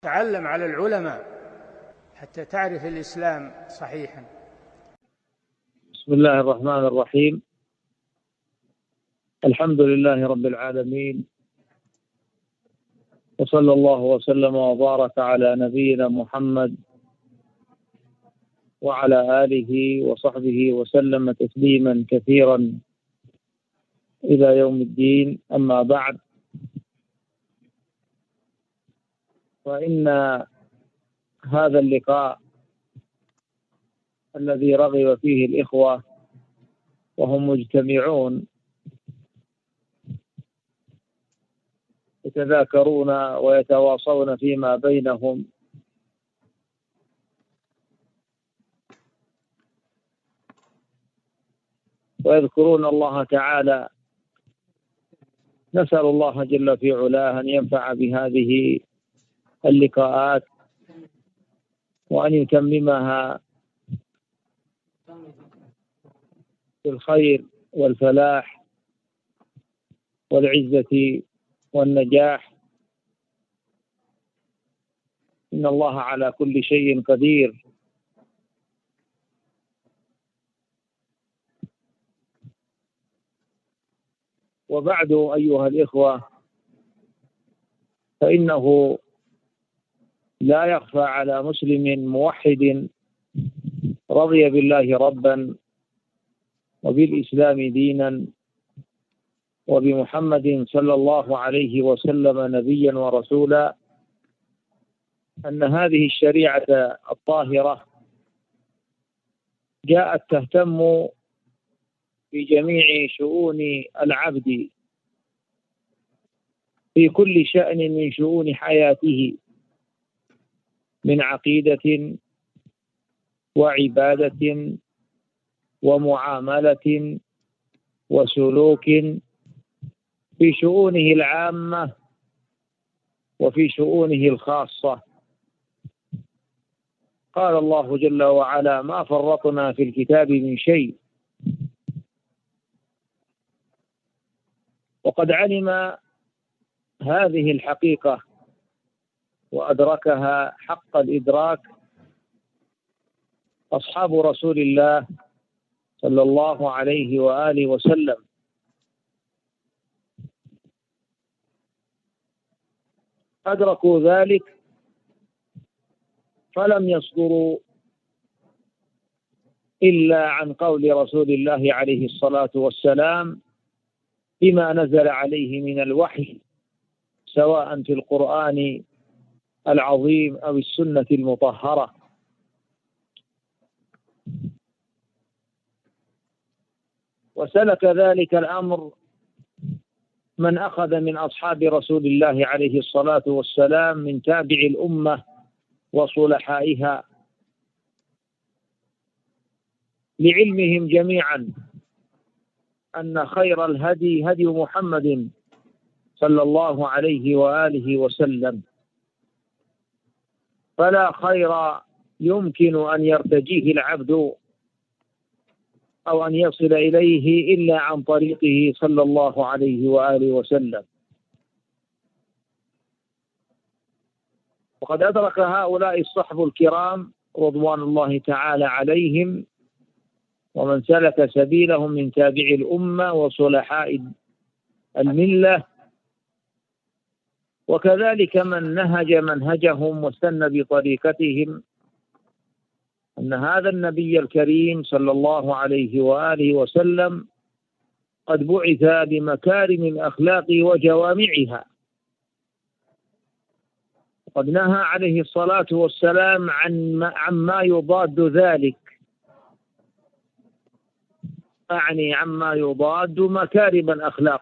تعلم على العلماء حتى تعرف الإسلام صحيحا. بسم الله الرحمن الرحيم. الحمد لله رب العالمين، وصلى الله وسلم وبارك على نبينا محمد وعلى آله وصحبه وسلم تسليما كثيرا إلى يوم الدين. أما بعد، فإن هذا اللقاء الذي رغب فيه الإخوة وهم مجتمعون يتذاكرون ويتواصون فيما بينهم ويذكرون الله تعالى، نسأل الله جل في علاه أن ينفع بهذه اللقاءات وأن يتممها بالخير والفلاح والعزة والنجاح، إن الله على كل شيء قدير. وبعد أيها الإخوة، فإنه لا يخفى على مسلم موحد رضي بالله ربا وبالإسلام دينا وبمحمد صلى الله عليه وسلم نبيا ورسولا أن هذه الشريعة الطاهرة جاءت تهتم بجميع شؤون العبد في كل شأن من شؤون حياته، من عقيدة وعبادة ومعاملة وسلوك، في شؤونه العامة وفي شؤونه الخاصة. قال الله جل وعلا: ما فرطنا في الكتاب من شيء. وقد علم هذه الحقيقة وأدركها حق الإدراك أصحاب رسول الله صلى الله عليه وآله وسلم، أدركوا ذلك فلم يصدروا إلا عن قول رسول الله عليه الصلاة والسلام بما نزل عليه من الوحي، سواء في القرآن العظيم أو السنة المطهرة. وسلك ذلك الأمر من أخذ من أصحاب رسول الله عليه الصلاة والسلام من تابع الأمة وصلحائها، لعلمهم جميعا أن خير الهدي هدي محمد صلى الله عليه وآله وسلم، فلا خير يمكن أن يرتجيه العبد أو أن يصل إليه إلا عن طريقه صلى الله عليه وآله وسلم. وقد أدرك هؤلاء الصحب الكرام رضوان الله تعالى عليهم ومن سلك سبيلهم من تابع الأمة وصلحاء الملة، وكذلك من نهج منهجهم واستنى بطريقتهم، أن هذا النبي الكريم صلى الله عليه وآله وسلم قد بعث بمكارم الأخلاق وجوامعها. قد نهى عليه الصلاة والسلام عما يضاد ذلك، أعني عما يضاد مكارم الأخلاق.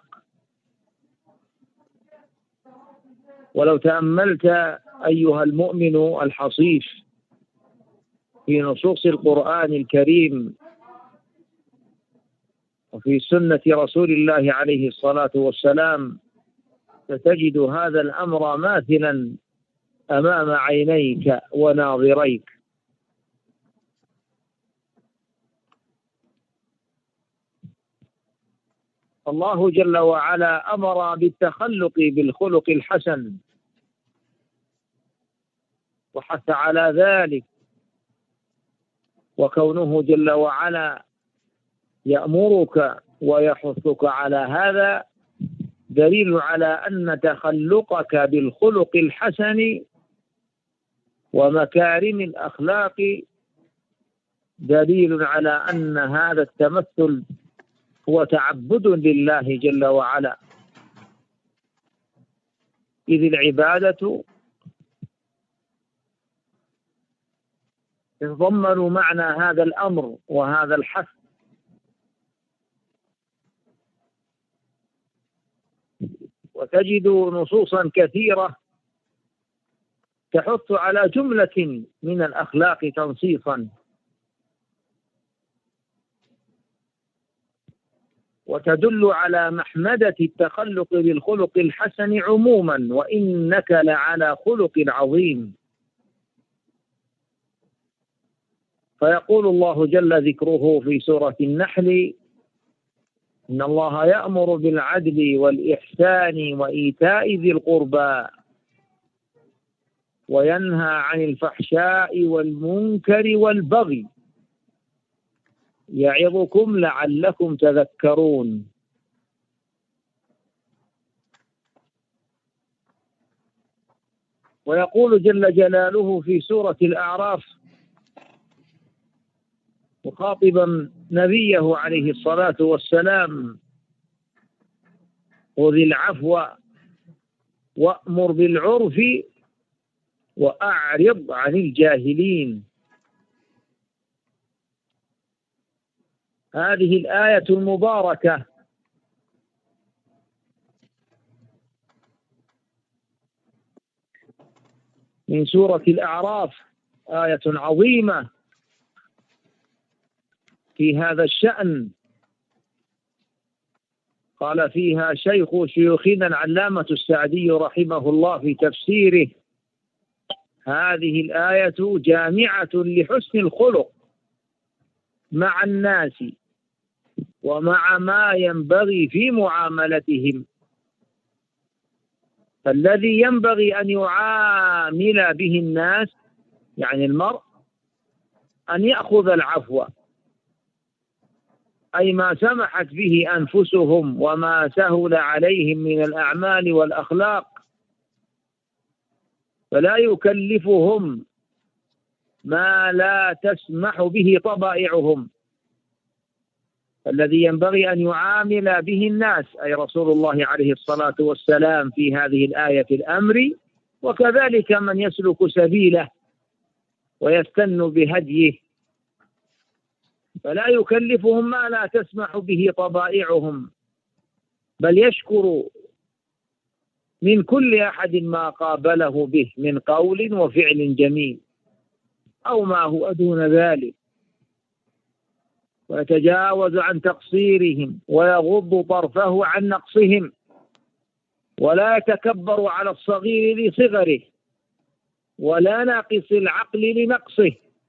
ولو تأملت أيها المؤمن الحصيف في نصوص القرآن الكريم وفي سنة رسول الله عليه الصلاة والسلام، ستجد هذا الأمر ماثلا أمام عينيك وناظريك. الله جل وعلا أمر بالتخلق بالخلق الحسن، وحث على ذلك، وكونه جل وعلا يأمرك ويحثك على هذا دليل على أن تخلقك بالخلق الحسن ومكارم الأخلاق دليل على أن هذا التمثل هو تعبد لله جل وعلا، إذ العبادة تتضمن معنى هذا الأمر وهذا الحث. وتجد نصوصا كثيرة تحث على جملة من الأخلاق تنصيصا، وتدل على محمدة التخلق بالخلق الحسن عموما، وإنك لعلى خلق عظيم. فيقول الله جل ذكره في سورة النحل: إن الله يأمر بالعدل والإحسان وإيتاء ذي القربى وينهى عن الفحشاء والمنكر والبغي يعظكم لعلكم تذكرون. ويقول جل جلاله في سورة الأعراف مخاطبا نبيه عليه الصلاة والسلام: خذ العفو وأمر بالعرف وأعرض عن الجاهلين. هذه الآية المباركة من سورة الأعراف آية عظيمة في هذا الشأن، قال فيها شيخ شيوخنا العلامة السعدي رحمه الله في تفسيره: هذه الآية جامعة لحسن الخلق مع الناس ومع ما ينبغي في معاملتهم. فالذي ينبغي أن يعامل به الناس يعني المرء أن يأخذ العفو، أي ما سمحت به أنفسهم وما سهل عليهم من الأعمال والأخلاق، فلا يكلفهم ما لا تسمح به طبائعهم. الذي ينبغي أن يعامل به الناس أي رسول الله عليه الصلاة والسلام في هذه الآية الأمر، وكذلك من يسلك سبيله ويستن بهديه، فلا يكلفهم ما لا تسمح به طبائعهم، بل يشكر من كل أحد ما قابله به من قول وفعل جميل أو ما هو دون ذلك، ويتجاوز عن تقصيرهم ويغض طرفه عن نقصهم، ولا يتكبر على الصغير لصغره ولا ناقص العقل لنقصه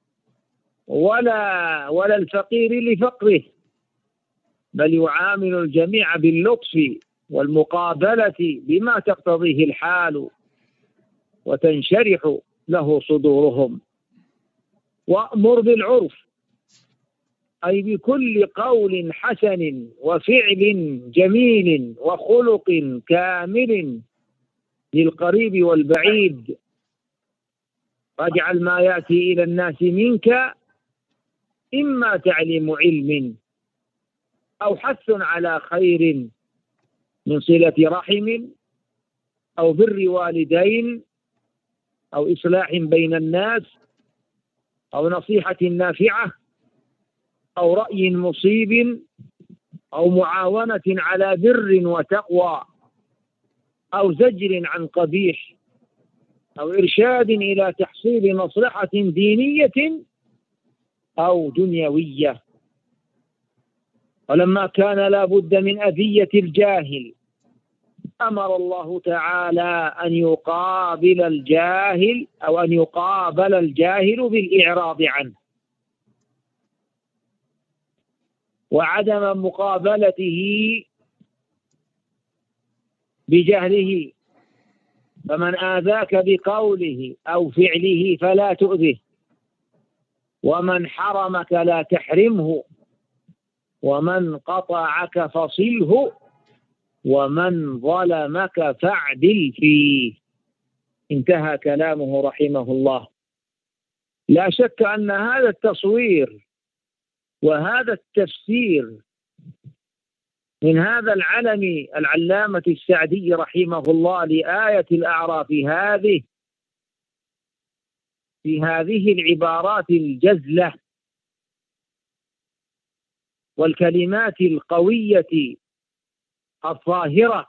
ولا الفقير لفقره، بل يعامل الجميع باللطف والمقابلة بما تقتضيه الحال وتنشرح له صدورهم. وأمر بالعرف أي بكل قول حسن وفعل جميل وخلق كامل للقريب والبعيد، واجعل ما يأتي إلى الناس منك إما تعليم علم أو حث على خير من صلة رحم أو بر والدين أو إصلاح بين الناس أو نصيحة نافعة أو رأي مصيب أو معاونة على بر وتقوى أو زجر عن قبيح أو إرشاد إلى تحصيل مصلحة دينية أو دنيوية. ولما كان لا بد من أذية الجاهل أمر الله تعالى أن يقابل الجاهل أو أن يقابل الجاهل بالإعراض عنه، وعدم مقابلته بجهله فمن آذاك بقوله أو فعله فلا تؤذه، ومن حرمك لا تحرمه، ومن قطعك فصله، ومن ظلمك فاعدل فيه. انتهى كلامه رحمه الله. لا شك أن هذا التصوير وهذا التفسير من هذا العلم العلامة السعدي رحمه الله لآية الأعراف في هذه العبارات الجزلة والكلمات القوية الظاهرة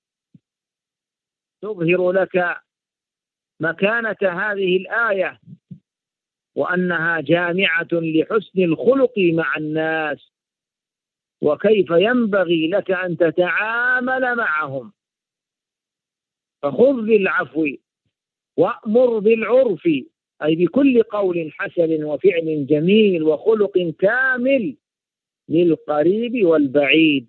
تظهر لك مكانة هذه الآية، وأنها جامعة لحسن الخلق مع الناس، وكيف ينبغي لك أن تتعامل معهم. فخذ بالعفو وأمر بالعرف، أي بكل قول حسن وفعل جميل وخلق كامل للقريب والبعيد.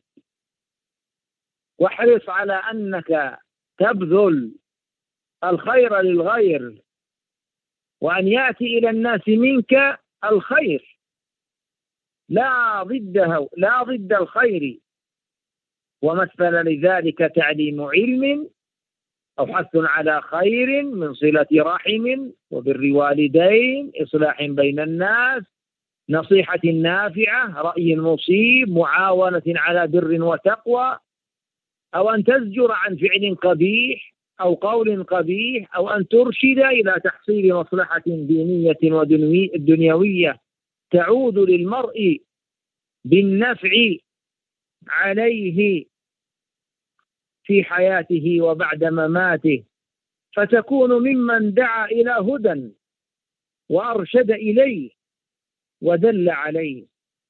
واحرص على أنك تبذل الخير للغير، وأن يأتي إلى الناس منك الخير لا ضد الخير. ومثل لذلك تعليم علم أو حث على خير من صلة رحم وبر والدين، إصلاح بين الناس، نصيحة نافعة، رأي مصيب، معاونة على بر وتقوى، أو أن تزجر عن فعل قبيح أو قول قبيح، أو أن ترشد إلى تحصيل مصلحة دينية ودنيوية تعود للمرء بالنفع عليه في حياته وبعد مماته، فتكون ممن دعا إلى هدى وأرشد إليه ودل عليه.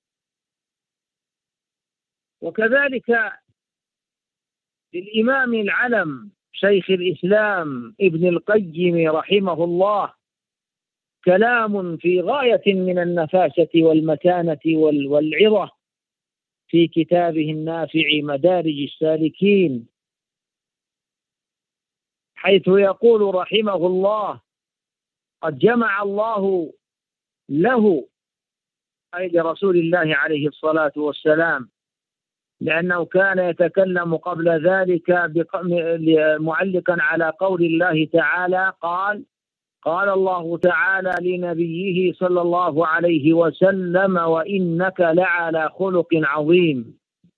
وكذلك للإمام العلم شيخ الإسلام ابن القيم رحمه الله كلام في غاية من النفاسة والمتانة والعظة في كتابه النافع مدارج السالكين، حيث يقول رحمه الله: قد جمع الله له، أي لرسول الله عليه الصلاة والسلام، لأنه كان يتكلم قبل ذلك معلقا على قول الله تعالى: قال الله تعالى لنبيه صلى الله عليه وسلم: وإنك لعلى خلق عظيم.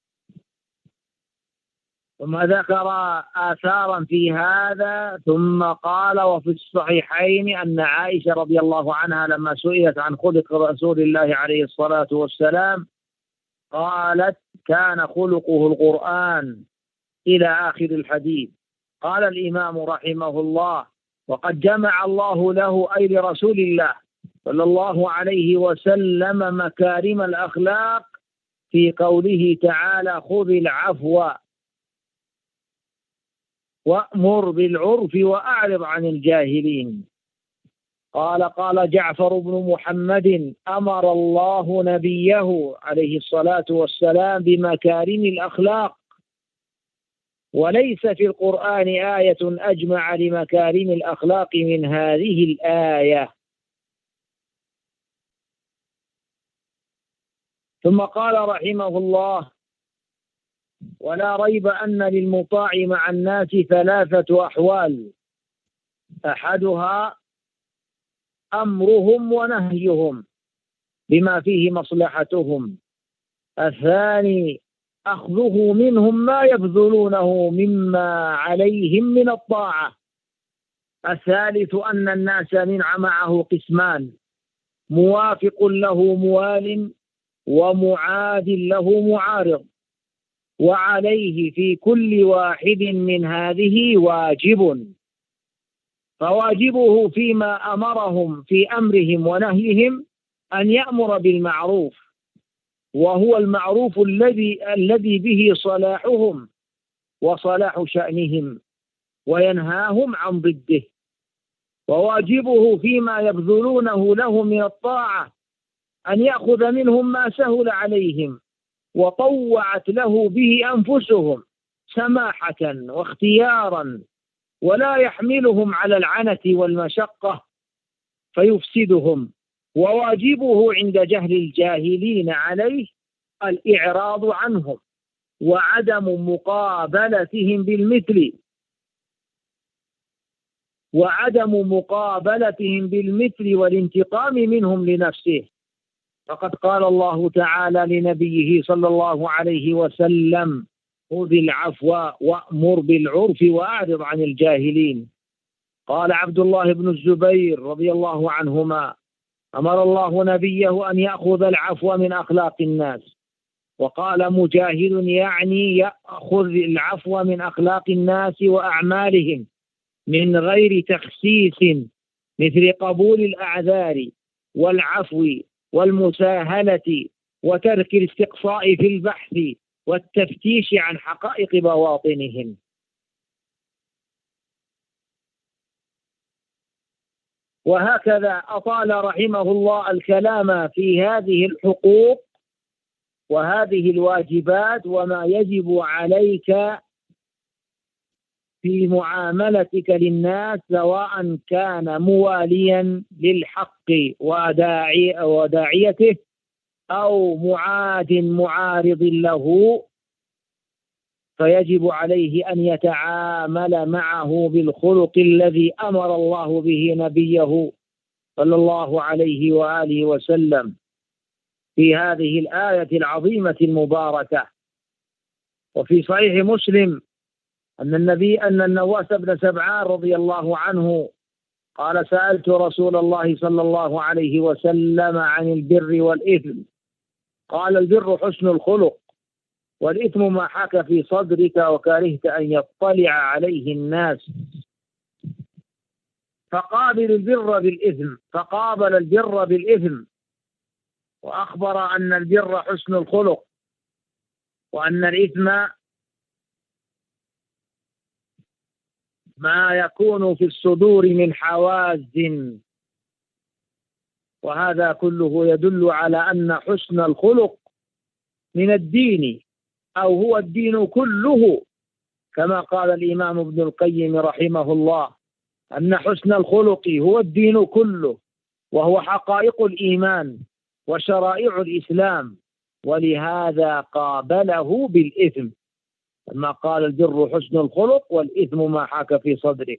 ثم ذكر آثارا في هذا، ثم قال: وفي الصحيحين أن عائشة رضي الله عنها لما سئلت عن خلق رسول الله عليه الصلاة والسلام قالت: كان خلقه القرآن، إلى آخر الحديث. قال الإمام رحمه الله: وقد جمع الله له، أي لرسول الله صلى الله عليه وسلم، مكارم الأخلاق في قوله تعالى: خذ العفو وأمر بالعرف وأعرض عن الجاهلين. قال جعفر بن محمد: أمر الله نبيه عليه الصلاة والسلام بمكارم الأخلاق، وليس في القرآن آية أجمع لمكارم الأخلاق من هذه الآية. ثم قال رحمه الله: ولا ريب أن للمطاع مع الناس ثلاثة أحوال: أحدها أمرهم ونهيهم بما فيه مصلحتهم، الثاني أخذه منهم ما يبذلونه مما عليهم من الطاعة، الثالث أن الناس معه قسمان: موافق له موال، ومعاد له معارض، وعليه في كل واحد من هذه واجب. فواجبه فيما أمرهم في أمرهم ونهيهم أن يأمر بالمعروف، وهو المعروف الذي به صلاحهم وصلاح شأنهم، وينهاهم عن ضده. وواجبه فيما يبذلونه له من الطاعة أن يأخذ منهم ما سهل عليهم وطوعت له به أنفسهم سماحة واختيارا ولا يحملهم على العنة والمشقة فيفسدهم، وواجبه عند جهل الجاهلين عليه الإعراض عنهم وعدم مقابلتهم بالمثل والانتقام منهم لنفسه. فقد قال الله تعالى لنبيه صلى الله عليه وسلم: خذ العفو وأمر بالعرف وأعرض عن الجاهلين. قال عبد الله بن الزبير رضي الله عنهما: أمر الله نبيه أن يأخذ العفو من أخلاق الناس. وقال مجاهد: يعني يأخذ العفو من أخلاق الناس وأعمالهم من غير تخسيس، مثل قبول الأعذار والعفو والمساهلة وترك الاستقصاء في البحث والتفتيش عن حقائق بواطنهم. وهكذا أطال رحمه الله الكلام في هذه الحقوق وهذه الواجبات وما يجب عليك في معاملتك للناس، سواء كان مواليا للحق وداعيته أو معارض له، فيجب عليه أن يتعامل معه بالخلق الذي أمر الله به نبيه صلى الله عليه وآله وسلم في هذه الآية العظيمة المباركة. وفي صحيح مسلم أن النواس بن سمعان رضي الله عنه قال: سألت رسول الله صلى الله عليه وسلم عن البر والإثم، قال: البر حسن الخلق، والإثم ما حاك في صدرك وكرهت أن يطلع عليه الناس. فقابل البر بالإثم، وأخبر أن البر حسن الخلق، وأن الإثم ما يكون في الصدور من حواز. وهذا كله يدل على أن حسن الخلق من الدين، أو هو الدين كله، كما قال الإمام ابن القيم رحمه الله: أن حسن الخلق هو الدين كله، وهو حقائق الإيمان وشرائع الإسلام، ولهذا قابله بالإثم، لما قال: البر حسن الخلق والإثم ما حاك في صدرك.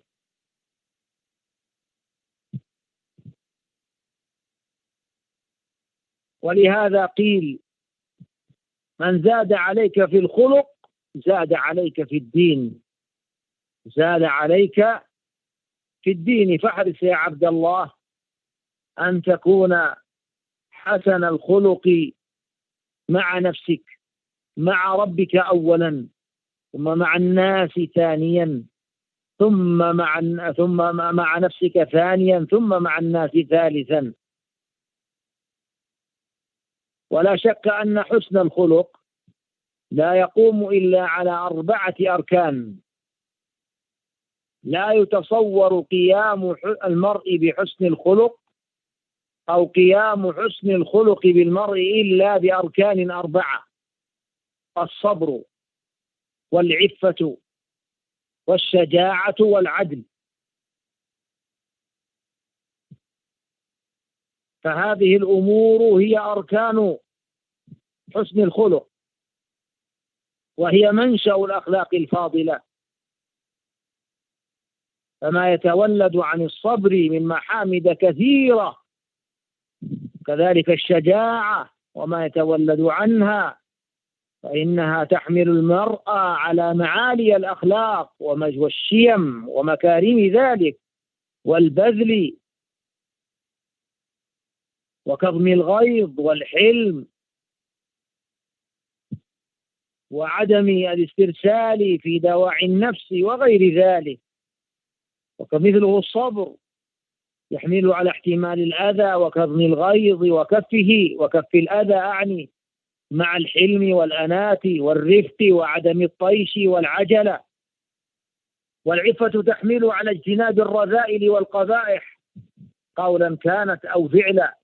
ولهذا قيل: من زاد عليك في الخلق زاد عليك في الدين، زاد عليك في الدين. فاحرص يا عبد الله أن تكون حسن الخلق مع نفسك، مع ربك أولا، ثم مع الناس ثانيا، ثم مع نفسك ثانيا، ثم مع الناس ثالثا. ولا شك أن حسن الخلق لا يقوم إلا على 4 أركان. لا يتصور قيام المرء بحسن الخلق أو قيام حسن الخلق بالمرء إلا بأركان 4: الصبر والعفة والشجاعة والعدل. فهذه الأمور هي أركان حسن الخلق، وهي منشأ الأخلاق الفاضلة. فما يتولد عن الصبر من محامد كثيرة، كذلك الشجاعة وما يتولد عنها، فإنها تحمل المرء على معالي الأخلاق والشيم ومكارم ذلك، والبذل وكظم الغيظ والحلم وعدم الاسترسال في دواعي النفس وغير ذلك. وكمثله الصبر يحمل على احتمال الأذى وكظم الغيظ وكف الأذى، أعني مع الحلم والأناة والرفق وعدم الطيش والعجلة. والعفة تحمل على اجتناب الرذائل والقبائح قولا كانت أو فعلا،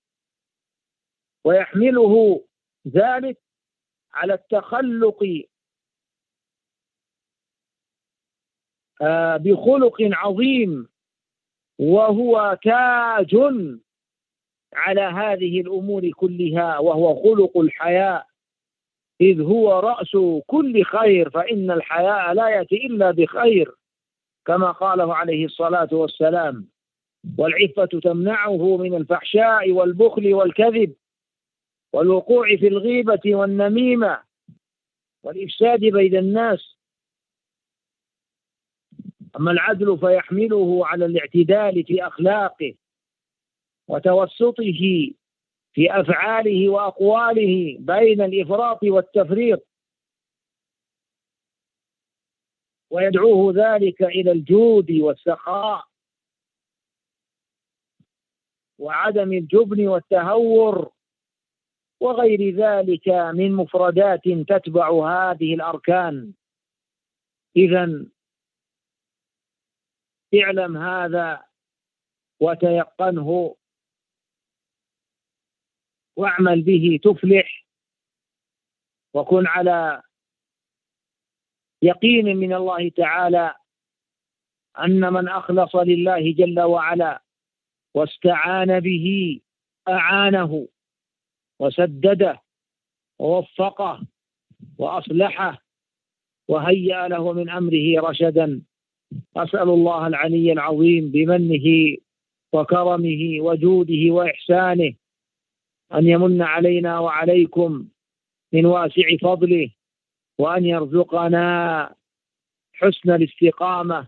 ويحمله ذلك على التخلق بخلق عظيم، وهو تاج على هذه الأمور كلها، وهو خلق الحياء، إذ هو رأس كل خير، فإن الحياء لا يأتي إلا بخير كما قاله عليه الصلاة والسلام. والعفة تمنعه من الفحشاء والبخل والكذب والوقوع في الغيبة والنميمة والإفساد بين الناس. أما العدل فيحمله على الاعتدال في أخلاقه وتوسطه في أفعاله وأقواله بين الإفراط والتفريط، ويدعوه ذلك إلى الجود والسخاء وعدم الجبن والتهور وغير ذلك من مفردات تتبع هذه الأركان. إذن اعلم هذا وتيقنه واعمل به تفلح، وكن على يقين من الله تعالى أن من أخلص لله جل وعلا واستعان به أعانه وسدده ووفقه وأصلحه وهيأ له من أمره رشدا. أسأل الله العلي العظيم بمنه وكرمه وجوده وإحسانه أن يمن علينا وعليكم من واسع فضله، وأن يرزقنا حسن الاستقامة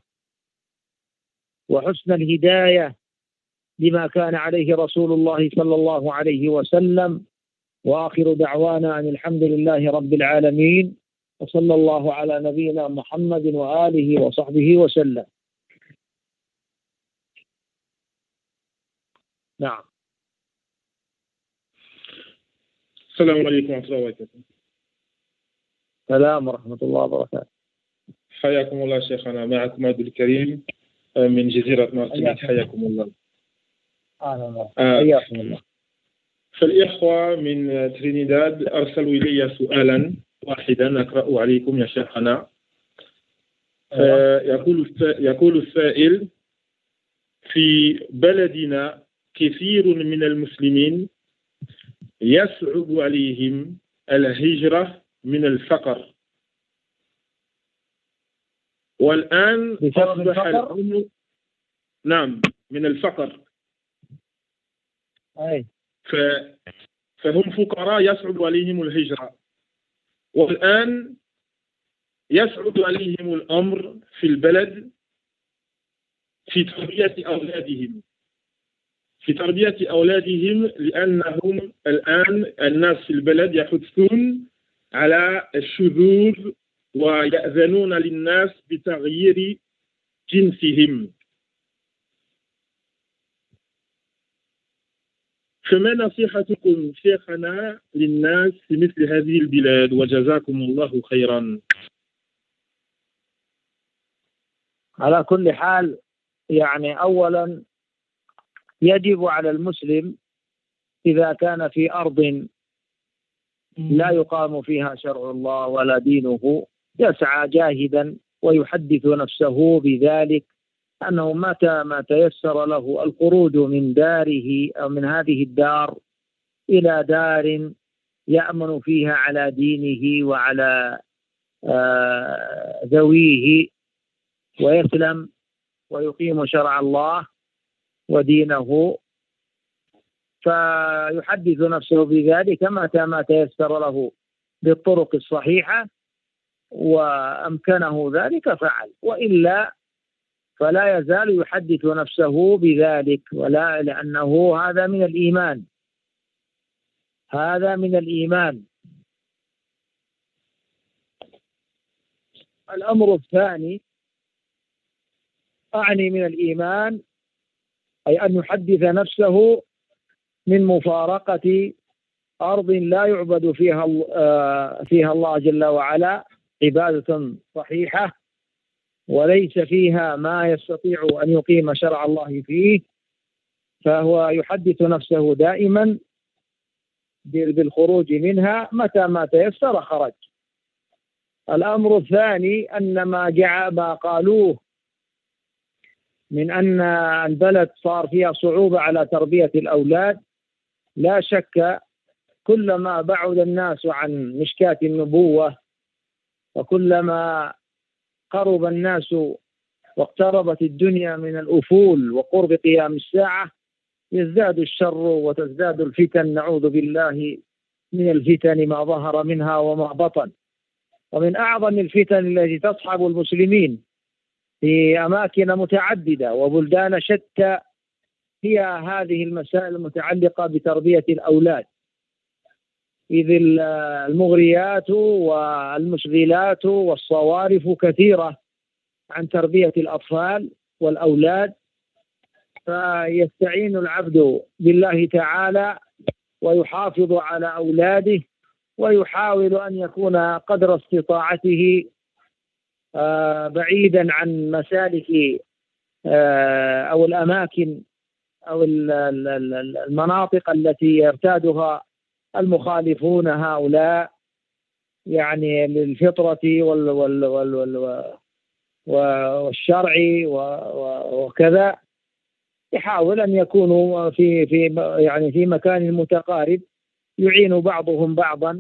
وحسن الهداية لما كان عليه رسول الله صلى الله عليه وسلم. وآخر دعوانا أن الحمد لله رب العالمين، وصلى الله على نبينا محمد وآله وصحبه وسلم. نعم. السلام عليكم ورحمة الله وبركاته. السلام ورحمة الله وبركاته. حياكم الله شيخنا، معكم عبد الكريم من جزيرة مارتينيك. حياكم الله. حياكم الله. فالإخوة من ترينيداد أرسلوا إلي سؤالا واحدا أقرأ عليكم يا شيخنا. يقول السائل: في بلدنا كثير من المسلمين يصعب عليهم الهجرة من الفقر، والآن أصبح الأمر نعم من الفقر. فهم فقراء يصعب عليهم الهجرة، والآن يصعب عليهم الأمر في البلد في تربية أولادهم لأنهم الآن الناس في البلد يحثون على الشذوذ ويأذنون للناس بتغيير جنسهم. فما نصيحتكم شيخنا للناس في مثل هذه البلاد، وجزاكم الله خيرا. على كل حال، يعني أولا يجب على المسلم إذا كان في أرض لا يقام فيها شرع الله ولا دينه يسعى جاهدا ويحدث نفسه بذلك، أنه متى ما تيسر له الخروج من داره أو من هذه الدار إلى دار يأمن فيها على دينه وعلى ذويه ويسلم ويقيم شرع الله ودينه، فيحدث نفسه بذلك متى ما تيسر له بالطرق الصحيحة وأمكنه ذلك فعل، وإلا فلا يزال يحدث نفسه بذلك، ولا لأنه هذا من الإيمان، هذا من الإيمان. الأمر الثاني أعني من الإيمان أي أن يحدث نفسه من مفارقة أرض لا يعبد فيها الله جل وعلا عبادة صحيحة، وليس فيها ما يستطيع أن يقيم شرع الله فيه، فهو يحدث نفسه دائما بالخروج منها متى ما تيسر خرج. الأمر الثاني أن ما قالوه من أن البلد صار فيها صعوبة على تربية الأولاد. لا شك كلما بعد الناس عن مشكاة النبوة وكلما قرب الناس واقتربت الدنيا من الأفول وقرب قيام الساعة يزداد الشر وتزداد الفتن، نعوذ بالله من الفتن ما ظهر منها وما بطن. ومن أعظم الفتن التي تصحب المسلمين في أماكن متعددة وبلدان شتى هي هذه المسائل المتعلقة بتربية الأولاد، إذ المغريات والمشغلات والصوارف كثيرة عن تربية الأطفال والأولاد، فيستعين العبد بالله تعالى ويحافظ على أولاده ويحاول أن يكون قدر استطاعته بعيدا عن مسالك أو الأماكن أو المناطق التي يرتادها المخالفون هؤلاء يعني للفطرة والشرع وكذا. يحاول أن يكونوا في مكان متقارب، يعين بعضهم بعضا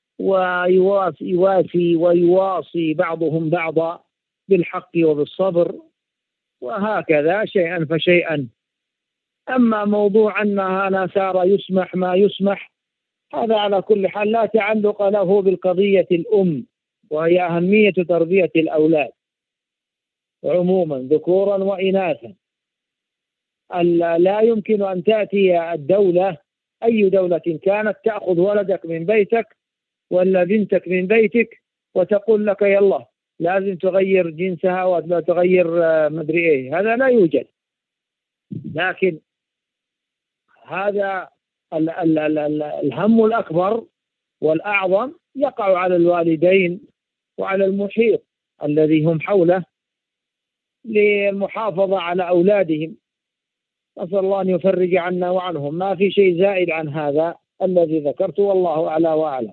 ويواصي بعضهم بعضا بالحق وبالصبر، وهكذا شيئا فشيئا. أما موضوع أنها نسار يسمح ما يسمح، هذا على كل حال لا تعلق له بالقضية الأم، وهي أهمية تربية الأولاد عموما ذكورا وإناثا. لا يمكن أن تأتي الدولة أي دولة كانت تأخذ ولدك من بيتك ولا بنتك من بيتك وتقول لك يلا لازم تغير جنسها ولا تغير مدري إيه، هذا لا يوجد. لكن هذا الهم الأكبر والأعظم يقع على الوالدين وعلى المحيط الذي هم حوله للمحافظة على أولادهم. نسأل الله أن يفرج عنا وعنهم. ما في شيء زائد عن هذا الذي ذكرته، والله أعلى وأعلم.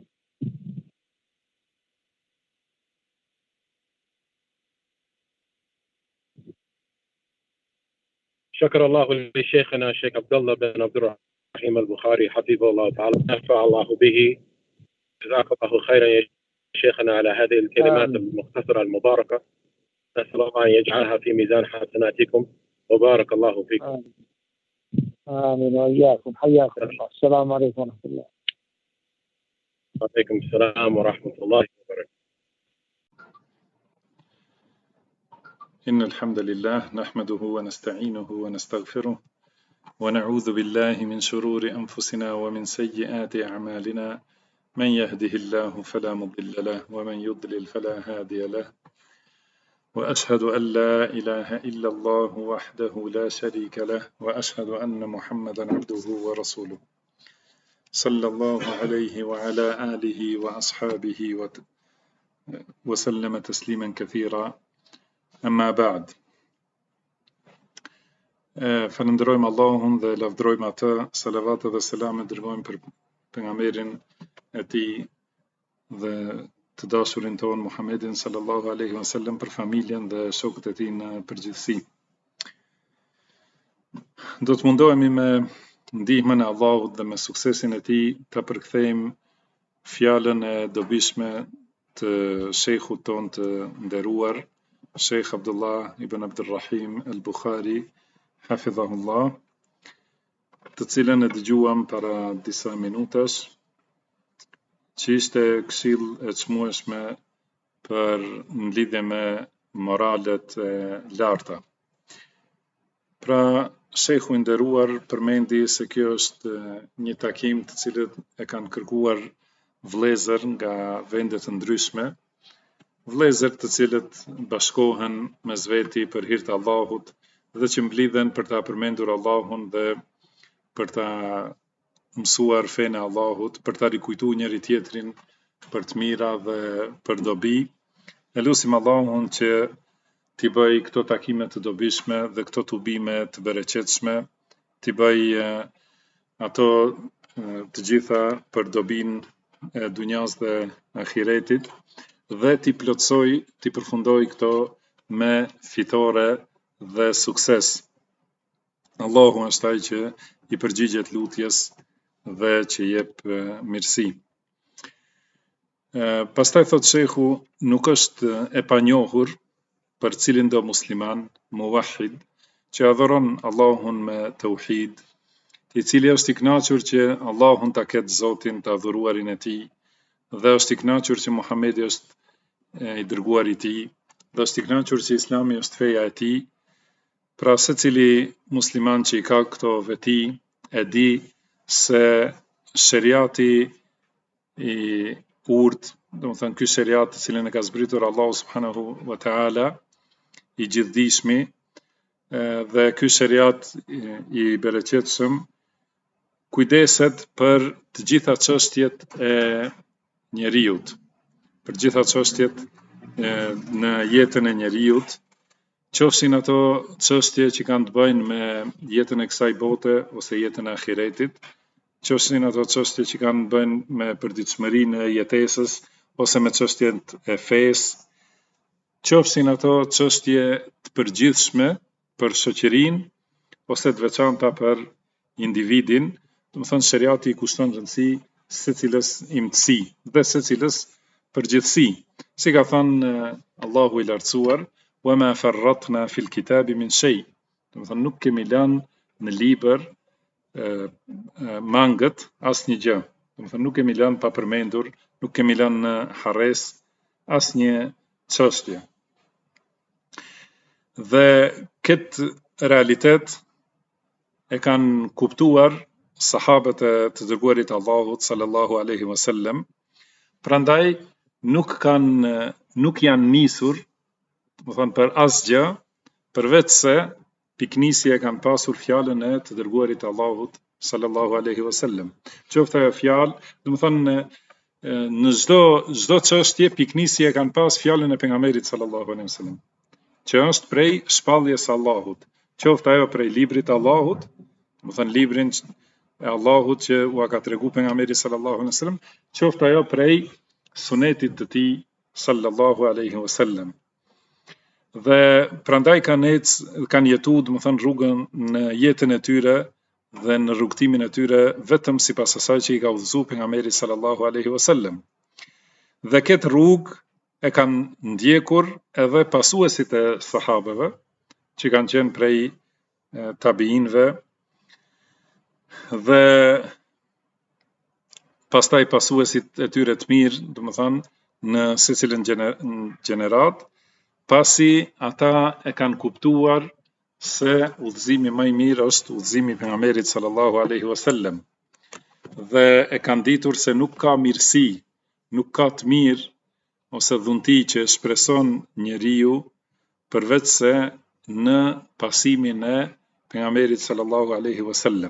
شكر الله لشيخنا الشيخ عبد الله بن عبد الرحيم البخاري حفظه الله تعالى، نفع الله به. جزاك الله خيرا يا شيخنا على هذه الكلمات المختصرة المباركة. نسأل الله أن يجعلها في ميزان حسناتكم وبارك الله فيكم. آمين وإياكم. حياكم الله. السلام عليكم ورحمة الله. وعليكم السلام ورحمة الله وبركاته. إن الحمد لله نحمده ونستعينه ونستغفره ونعوذ بالله من شرور أنفسنا ومن سيئات أعمالنا، من يهده الله فلا مضل له ومن يضلل فلا هادي له، وأشهد أن لا إله إلا الله وحده لا شريك له، وأشهد أن محمدا عبده ورسوله صلى الله عليه وعلى آله وأصحابه وسلم تسليما كثيرا. أما بعد. Falënderojmë Allahun dhe lavdërojmë atë, salavatet dhe selamet dërgojmë për pejgamberin e tij dhe të dashurin ton Muhammedin sallallahu alaihi wasallam, për familjen dhe shokët e tij në përgjithësi. Do të mundohemi me ndihmën e Allahut dhe me suksesin e tij ta përkthejmë fjalën e dobishme të shejkhut ton të nderuar, Sheikh Abdullah ibn Abdurrahim al-Bukhari hafidhahullah, të cilën e dëgjuam para disa minutash, që ishte këshill e çmueshme për në lidhje me moralet e larta. Pra, shejhu i nderuar përmendi se kjo është një takim të cilët e kanë kërkuar vëllezër nga vende të ndryshme, vëllezër të cilët bashkohen mes veti për hir të Allahut dhe që mblidhen për ta përmendur Allahun dhe për ta mësuar fenë e Allahut, për ta rikujtuar njëri tjetrin për të mira dhe për dobi. E lutim Allahun që t'i bëj këto takime të dobishme dhe këto tubime të bereqetshme, t'i bëj ato të gjitha për dobin e dunjas dhe ahiretit, dhe t'i plotësoj, t'i përfundoj këto me fitore dhe sukses. Allahu është ai që i përgjigjet lutjes dhe që jep mirësi. Pastaj thot shehu, nuk është e panjohur për cilin do musliman, muwahhid, që adhuron Allahun me tauhid, i cili është i kënaqur që Allahun ta ketë Zotin, të adhuruarin e tij, dhe është i kënaqur që Muhamedi është i dërguari i tij, dhe është i kënaqur që Islami është feja e tij. Pra secili musliman që i ka këto veti e di se sheriati i urtë, domethënë ky sheriat të cilin e ka zbritur Allahu subhanahu wa taala, i gjithdijshmi, dhe ky sheriat i bereqetshëm kujdeset për të gjitha çështjet e njeriut, për gjitha çështjet në jetën e njeriut, qofshin ato çështje që kanë të bëjnë me jetën e kësaj bote ose jetën e ahiretit, qofshin ato çështje që kanë të bëjnë me përditshmërinë e jetesës ose me çështjet e fesë, qofshin ato çështje të përgjithshme për shoqërinë ose të veçanta për individin, domethënë sheriati i kushton rëndësi secilës imtësi dhe secilës përgjithësi. Si ka thënë Allahu i lartësuar, wa ma farratna fil kitabi min shay. Domethënë nuk kemi lënë në libër mangët asnjë gjë. Domethënë nuk kemi lënë pa përmendur, nuk kemi lënë në harres asnjë çështje. Dhe këtë realitet e kanë kuptuar sahabët e të dërguarit Allahut sallallahu alaihi wasallam, prandaj nuk janë nisur, domethënë për asgjë, përveç se piknisje kanë pasur fjalën e të dërguarit Allahut sallallahu alaihi wasallam. Qoftë ajo fjalë, domethënë në çdo çështje piknisje kanë pas fjalën e pejgamberit sallallahu alaihi wasallam, që është prej shpalljes së Allahut. Qoftë ajo prej librit të Allahut, domethënë librin e Allahut që u ka treguar pejgamberi sallallahu alaihi wasallam, qoftë ajo prej sunetit të tij sallallahu alaihi wasallam. Dhe prandaj kanë jetuar, domethënë rrugën në jetën e tyre dhe në rrugtimin e tyre vetëm sipas asaj që i ka udhëzuar pejgamberi sallallahu alaihi wasallam. Dhe këtë rrugë e kanë ndjekur edhe pasuesit e sahabeve, që kanë qenë prej tabiinëve, dhe pastaj pasuesit e tyre të mirë, domethënë në secilën gjenerat, pasi ata e kanë kuptuar se udhëzimi më i mirë është udhëzimi i pejgamberit sallallahu alaihi wasallam, dhe e kanë ditur se nuk ka mirësi, nuk ka të mirë ose dhunti që shpreson njeriu përveç se në pasimin e pejgamberit sallallahu alaihi wasallam.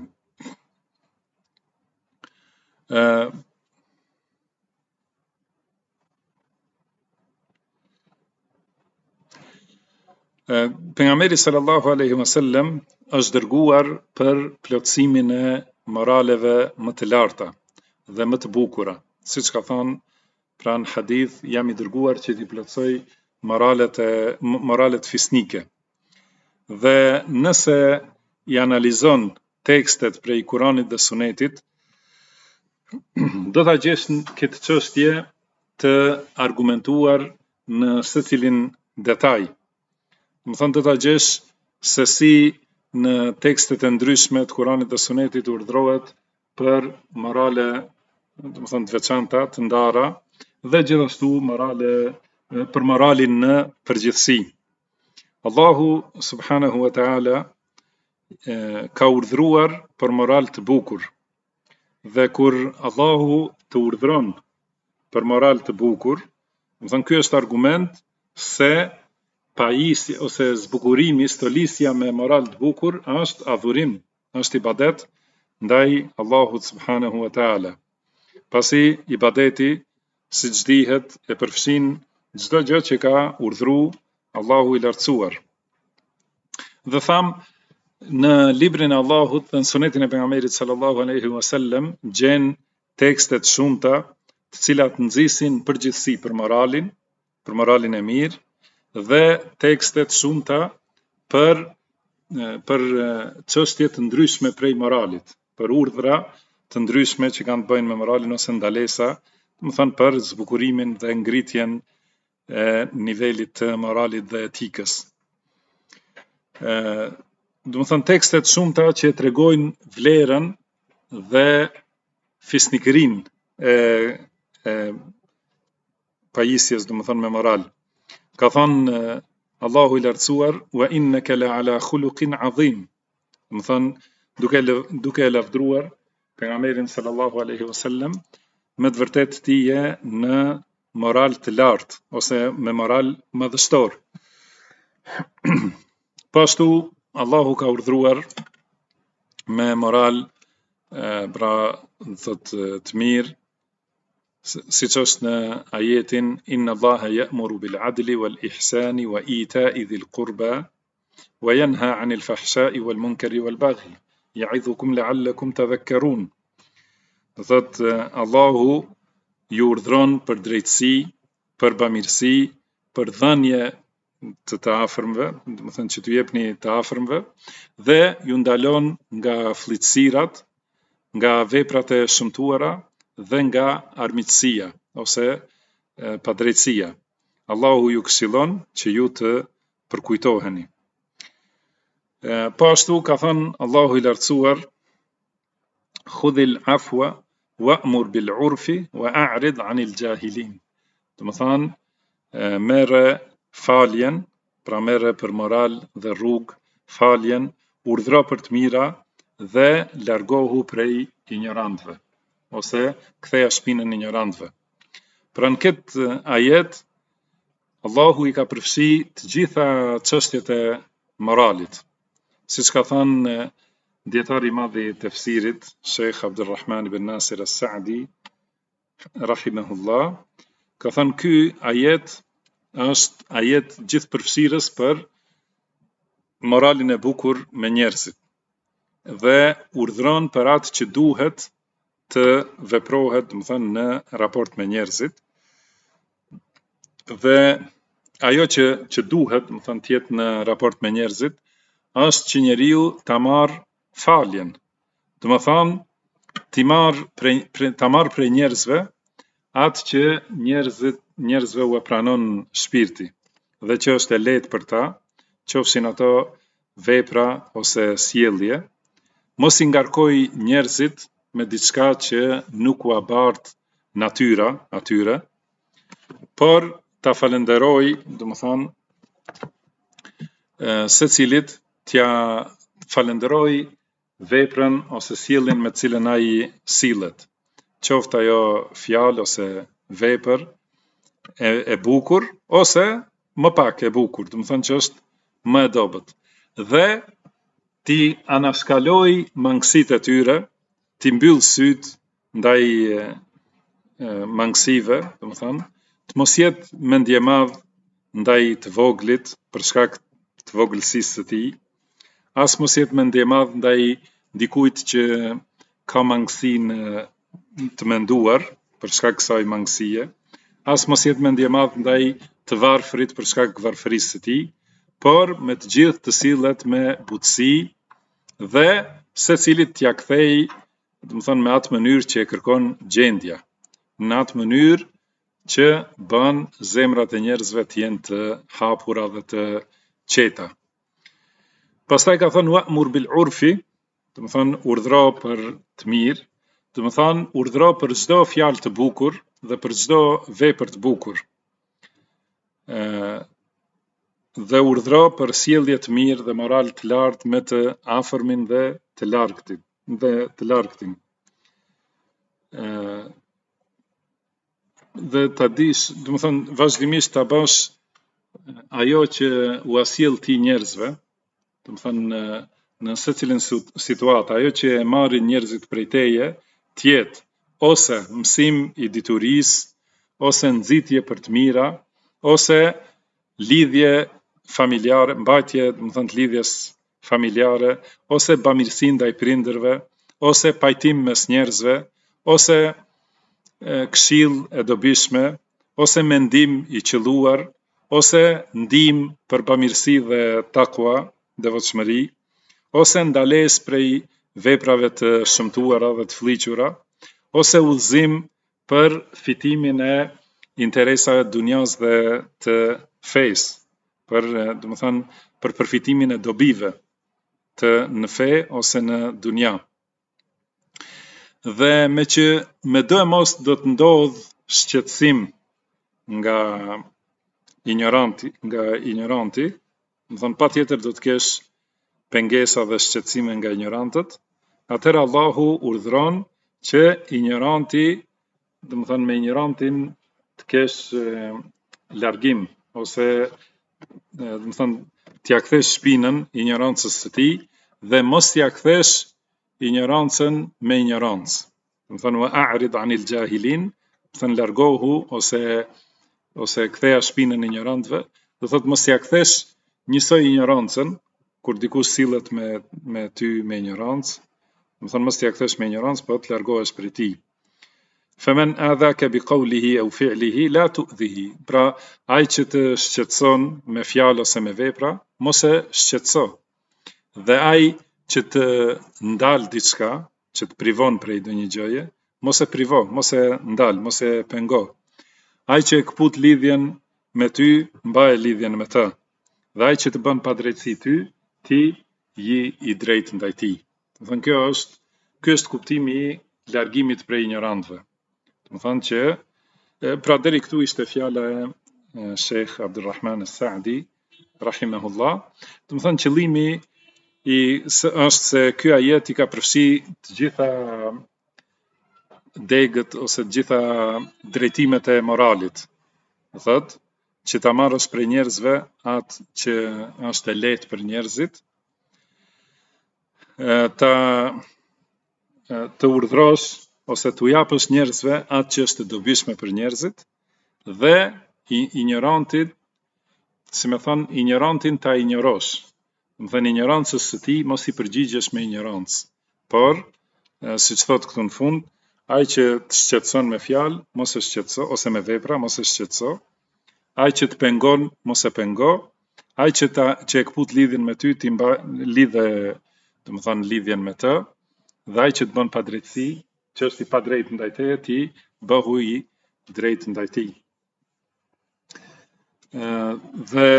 Pejgamberi sallallahu alaihi wasallam është dërguar për plotësimin e moraleve më të larta dhe më të bukura, siç ka thënë pranë hadith, jam i dërguar që t'i plotësoj moralet fisnike. Dhe nëse i analizon tekstet prej Kuranit dhe Sunetit, do ta gjesh këtë çështje të argumentuar në secilin detaj. Domethënë do ta gjesh se si në tekstet e ndryshme të Kuranit dhe Sunetit urdhrohet për morale, domethënë të veçanta, të ndara, dhe gjithashtu për moralin në përgjithësi. Allahu subhanahu wa taala ka urdhëruar për moral të bukur. Dhe kur Allahu të urdhëron për moral të bukur, domethënë ky është argument se pajisja ose zbukurimi, stolisja me moral të bukur është adhurim, është ibadet ndaj Allahut subhanahu wa taala. Pasi ibadeti, siç dihet, e përfshin çdo gjë që ka urdhëruar Allahu i lartësuar. Dhe tham, në librin e Allahut dhe në sunetin e pejgamberit sallallahu alaihi wasallam gjen tekstet shumëta të cilat nxisin përgjithësi për moralin e mirë, dhe tekstet shumëta për çështje të ndryshme prej moralit, për urdhra të ndryshme që kanë të bëjnë me moralin ose ndalesa, domethënë për zbukurimin dhe ngritjen e nivelit të moralit dhe etikës. Domethënë tekstet shumëta që tregojnë vlerën dhe fisnikërinë e pajisjes, domethënë me moral. Ka thënë Allahu i lartësuar, wa innaka la ala khuluqin adhim. Domethënë duke e lavdruar pejgamberin sallallahu alaihi wasallam, me të vërtetë ti je në moral të lartë ose me moral madhështor. Pashtu Allahu ka urdhruar me moral pra thot të mirë, siç është në ajetin inna Allaha ya'muru bil adli wal ihsani wa ita'i dhil qurba wa yanha 'anil fahsha'i wal munkari wal baghi ya'idhukum la'allakum tadhakkarun. Do thot Allahu ju urdhron për drejtësi, për bamirësi, për dhënje të afërmve, domethënë që t'u jepni të afërmve, dhe ju ndalon nga fllitësirat, nga veprat e shëmtuara dhe nga armiqësia ose padrejtësia. Allahu ju këshillon që ju të përkujtoheni. Pashtu ka thënë Allahu i lartësuar, khudhil afwa wa'mur bil urfi wa a'rid 'anil jahilin. Domethënë merre faljen, pra merre për moral dhe rrugë, faljen, urdhro për të mira dhe largohu prej ignorantëve, ose ktheja shpinën ignorantëve. Pra në këtë ajet, Allahu i ka përfshi të gjitha çështjet e moralit. Siç ka thënë dietari i madh i tefsirit, Sheikh Abdulrahman ibn Nasir as-Sa'di, rahimahullah, ka thënë ky ajet është ajet gjithëpërfshirës për moralin e bukur me njerëzit dhe urdhron për atë që duhet të veprohet, domethënë në raport me njerëzit, dhe ajo që duhet, domethënë të jetë në raport me njerëzit, është që njeriu ta marr faljen. Domethënë ta marr prej njerëzve atë që njerëzve u pranon shpirti dhe që është e lehtë për ta, qofshin ato vepra ose sjellje, mos i ngarkoj njerëzit me diçka që nuk u bart natyra atyre, por ta falenderoj, domethënë secilit t'ja falenderoj veprën ose sjelljen me cilën ai sillet, qoftë ajo fjalë ose vepër e bukur ose më pak e bukur, domethënë që është më e dobët, dhe ti anashkaloj mangësitë e tyre, ti mbyll sytë ndaj mangësive, domethënë të mos jetë mendje madh ndaj të voglit për shkak të vogëlsisë së tij, as mos jetë mendje madh ndaj dikujt që ka mangësinë të menduar për shkak kësaj mangësie, as mos jetë mendje madh ndaj të varfrit për shkak të varfërisë së tij, por me të gjithë të sillet me butësi dhe secilit t'ja kthej, domethënë me atë mënyrë që e kërkon gjendja, në atë mënyrë që bën zemrat e njerëzve të jenë të hapura dhe të qeta. Pastaj ka thënë wa'mur bil urfi, domethënë urdhro për të mirë, domethënë urdhro për çdo fjalë të bukur dhe për çdo vepër të bukur. Dhe urdhro për sjellje të mirë dhe moral të lartë me të afërmin dhe të largëtin. Dhe ta dish, domethënë vazhdimisht ta bësh ajo që u sjell ti njerëzve, domethënë në secilin situatë, ajo që e marrin njerëzit prej teje, të jetë ose mësim i diturisë, ose nxitje për të mira, ose lidhje familjare, mbajtje, domethënë të lidhjes familjare, ose bamirësi ndaj prindërve, ose pajtim mes njerëzve, ose këshill e dobishme, ose mendim i qelluar, ose ndihmë për bamirësi dhe takwa, devotshmëri, ose ndalesë prej veprave të shëmtuara dhe të fllihura, ose udhëzim për fitimin e interesave të dunjas dhe të fesë, për përfitimin e dobive të në fe ose në dunja. Dhe me që me do e mos do të ndodh shqetësim nga ignoranti, pa tjetër do të kesh pengesa dhe shqetësime nga ignorantët, atëherë Allahu urdhron që ignoranti, me ignorantin të kesh largim, ose t'ja kthesh shpinën ignorancës së tij dhe mos t'ja kthesh ignorancën me ignorancë. Wa a'rid 'anil jahilin, largohu ose ktheja shpinën ignorantëve, do thot mos t'ja kthesh njësoj ignorancën kur dikush sillet me ty me ignorancë, mos t'ja kthesh me ignorancë, po të largohesh prej tij. Faman adhaka biqawlihi aw fi'lihi la tu'dhihi. Pra, ai që të shqetëson me fjalë ose me vepra, mos e shqetëso. Dhe ai që të ndal diçka, që të privon prej ndonjë gjëje, mos e privo, mos e ndal, mos e pengo. Ai që e kput lidhjen me ty, mbaje lidhjen me të. Dhe ai që të bën padrejtësi ty, ti je i drejtë ndaj tij. Ky është kuptimi i largimit prej ignorantëve. Që pra deri këtu ishte fjala e Sheikh Abdulrahman As-Saadi rahimahullah. Qëllimi është se ky ajet i ka përfshi të gjitha degët ose të gjitha drejtimet e moralit. Që ta marrësh prej njerëzve atë që është e lehtë për njerëzit, të urdhrosh ose t'u japësh njerëzve atë që është e dobishme për njerëzit, dhe ignorantit, ignorantin ta ignorosh. Ignorancës së tij mos i përgjigjesh me ignorancë. Por, siç thot këtu në fund, ai që të shqetëson me fjalë, mos e shqetëso, ose me vepra, mos e shqetëso. Ai që të pengon, mos e pengo. Ai që e kput lidhjen me ty, ti lidhe, lidhjen me të. Dhe ai që të bën padrejtësi, që është i padrejtë ndaj teje, ti bëhu i drejtë ndaj tij. Dhe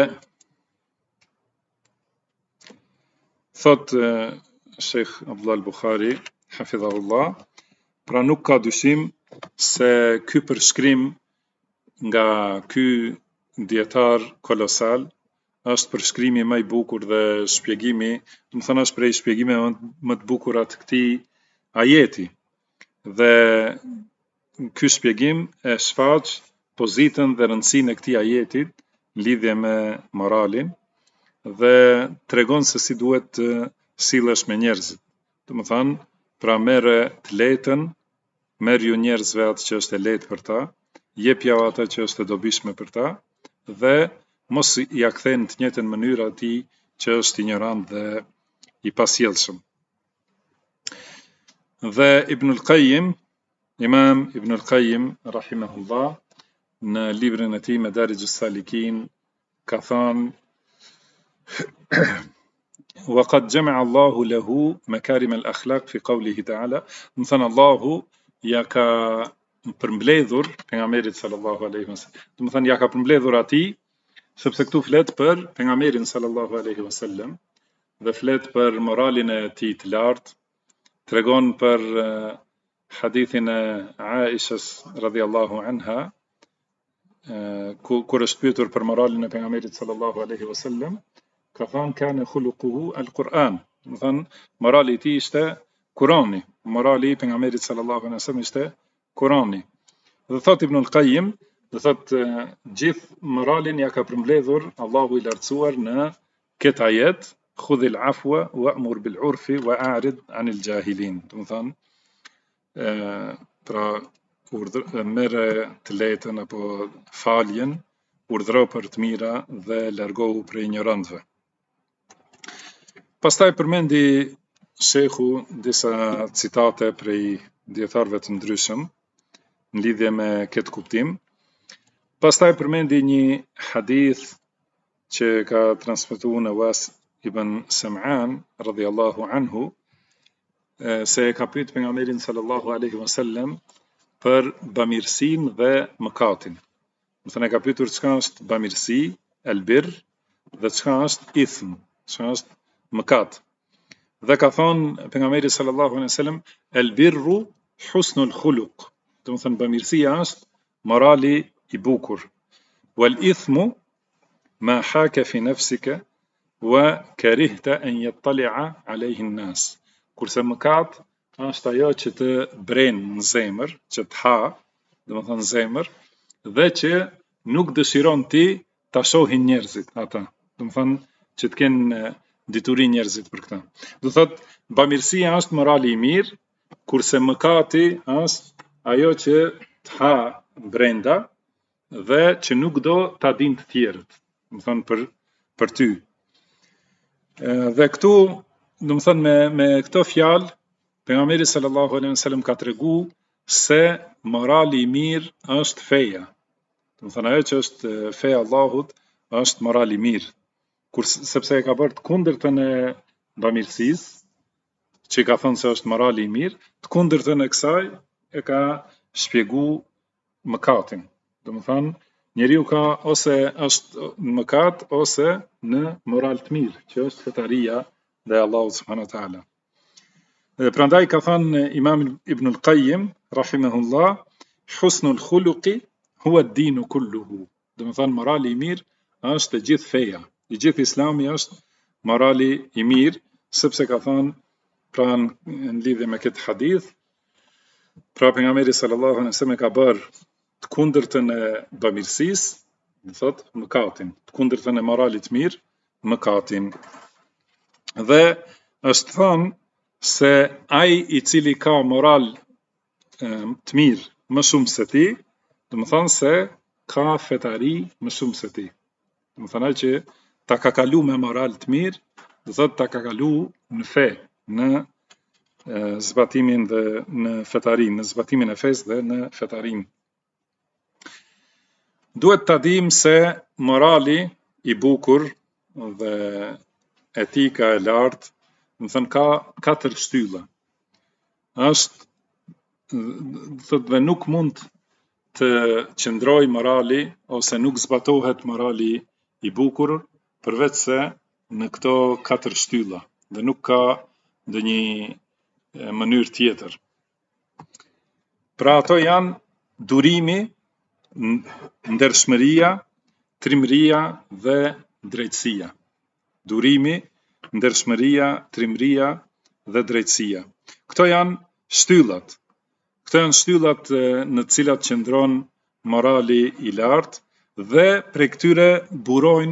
thot Sheikh Abdullah al-Bukhari hafidhahullah, pra nuk ka dyshim se ky përshkrim nga ky dietar kolosal është përshkrimi më i bukur dhe shpjegimi, është prej shpjegimeve më të bukura të këtij ajeti. Dhe ky shpjegim e shfaq pozitën dhe rëndësinë e këtij ajeti në lidhje me moralin dhe tregon se si duhet të sillesh me njerëzit. Pra merre të lehten, merr ju njerëzve atë që është e lehtë për ta, jep ja atë që është e dobishme për ta, dhe mos ja kthen të njëjtën mënyrë atij që është ignorant dhe i pasjellshëm. Dhe Imam Ibn al-Qayyim rahimahullah në librin e tij Madarijus Salikin ka thënë وقد جمع الله له مكارم الأخلاق في قوله تعالى. Allahu ja ka përmbledhur pejgamberit sallallahu alaihi wasallam. Ja ka përmbledhur atij, sepse këtu flet për pejgamberin sallallahu alaihi wasallam dhe flet për moralin e tij të lartë, tregon për hadithin e Aishës radhiyallahu anha, kur është pyetur për moralin e pejgamberit sallallahu alaihi wasallam, ka thënë kana khuluquhu al-Quran. Morali i tij ishte Kurani. Morali i pejgamberit sallallahu alaihi wasallam ishte Kurani. Dhe thot Ibn al-Qayyim, dhe thot gjithë moralin ja ka përmbledhur Allahu i lartësuar në këtë ajet, khudhil afwa wa'mur bil urfi wa'arid 'anil jahilin. Pra merre të lehten apo faljen, urdhro për të mira dhe largohu prej ignorantëve. Pastaj përmendi Sheikhu disa citate prej dietarëve të ndryshëm në lidhje me këtë kuptim. Pastaj përmendi një hadith që ka transmetuar ibn Sam'an radhiyallahu anhu se ka pyet pejgamberin sallallahu alaihi wasallam për bamirësinë dhe mëkatin. Do thënë ka pyetur çka është bamirësi, el-birr, dhe çka është ithm, çka është mëkat. Dhe ka thonë pejgamberi sallallahu alaihi wasallam el-birru husnul khuluq. Do thënë bamirësia është morali i bukur. Wal ithmu ma haka fi nafsika wa karihta an yattali'a alayhi an-nas. Kurse mëkat është ajo që të bren në zemër, që të ha, do thënë zemër, dhe që nuk dëshiron ti ta shohin njerëzit ata. Do thënë që të kenë dituri njerëzit për këtë. Do thotë bamirësia është morali i mirë, kurse mëkati është ajo që të ha brenda dhe që nuk do ta dinë të tjerët. Do thënë për ty. Dhe këtu, do thënë me këto fjalë, pejgamberi sallallahu alaihi wasallam ka tregu se morali i mirë është feja. Do thënë ajo që është feja Allahut është morali i mirë. Sepse e ka bërë të kundërtën e bamirësisë, që ka thënë se është morali i mirë, të kundërtën e kësaj e ka shpjegu mëkatin. Do thënë njeriu ka ose është në mëkat ose në moral të mirë, që është fetaria dhe Allahu subhanahu wa taala. Prandaj ka thënë Imam Ibn al-Qayyim rahimahullah, husnul khuluqi huwa ad-dinu kulluhu. Do thënë morali i mirë është e gjithë feja. I gjithë Islami është morali i mirë, sepse ka thënë pra në lidhje me këtë hadith, pra pejgamberi sallallahu alaihi wasallam ka bërë të kundërtën e bamirësisë, do thotë mëkatin, të kundërtën e moralit mirë, mëkatin. Dhe është thënë se ai i cili ka moral të mirë më shumë se ti, do të thonë se ka fetari më shumë se ti. Do të thonë që ta ka kalu me moral të mirë, do thotë ta ka kalu në fe, në zbatimin dhe në fetarin, në zbatimin e fesë dhe në fetarin. Duhet ta dim se morali i bukur dhe etika e lartë, do thënë ka 4 shtylla. Është, do thotë dhe nuk mund të qëndroj morali ose nuk zbatohet morali i bukur përveç se në këto 4 shtylla dhe nuk ka ndonjë mënyrë tjetër. Pra ato janë durimi, ndershmëria, trimëria dhe drejtësia. Durimi, ndershmëria, trimëria dhe drejtësia. Këto janë shtyllat. Këto janë shtyllat në të cilat qëndron morali i lartë dhe prej këtyre burojnë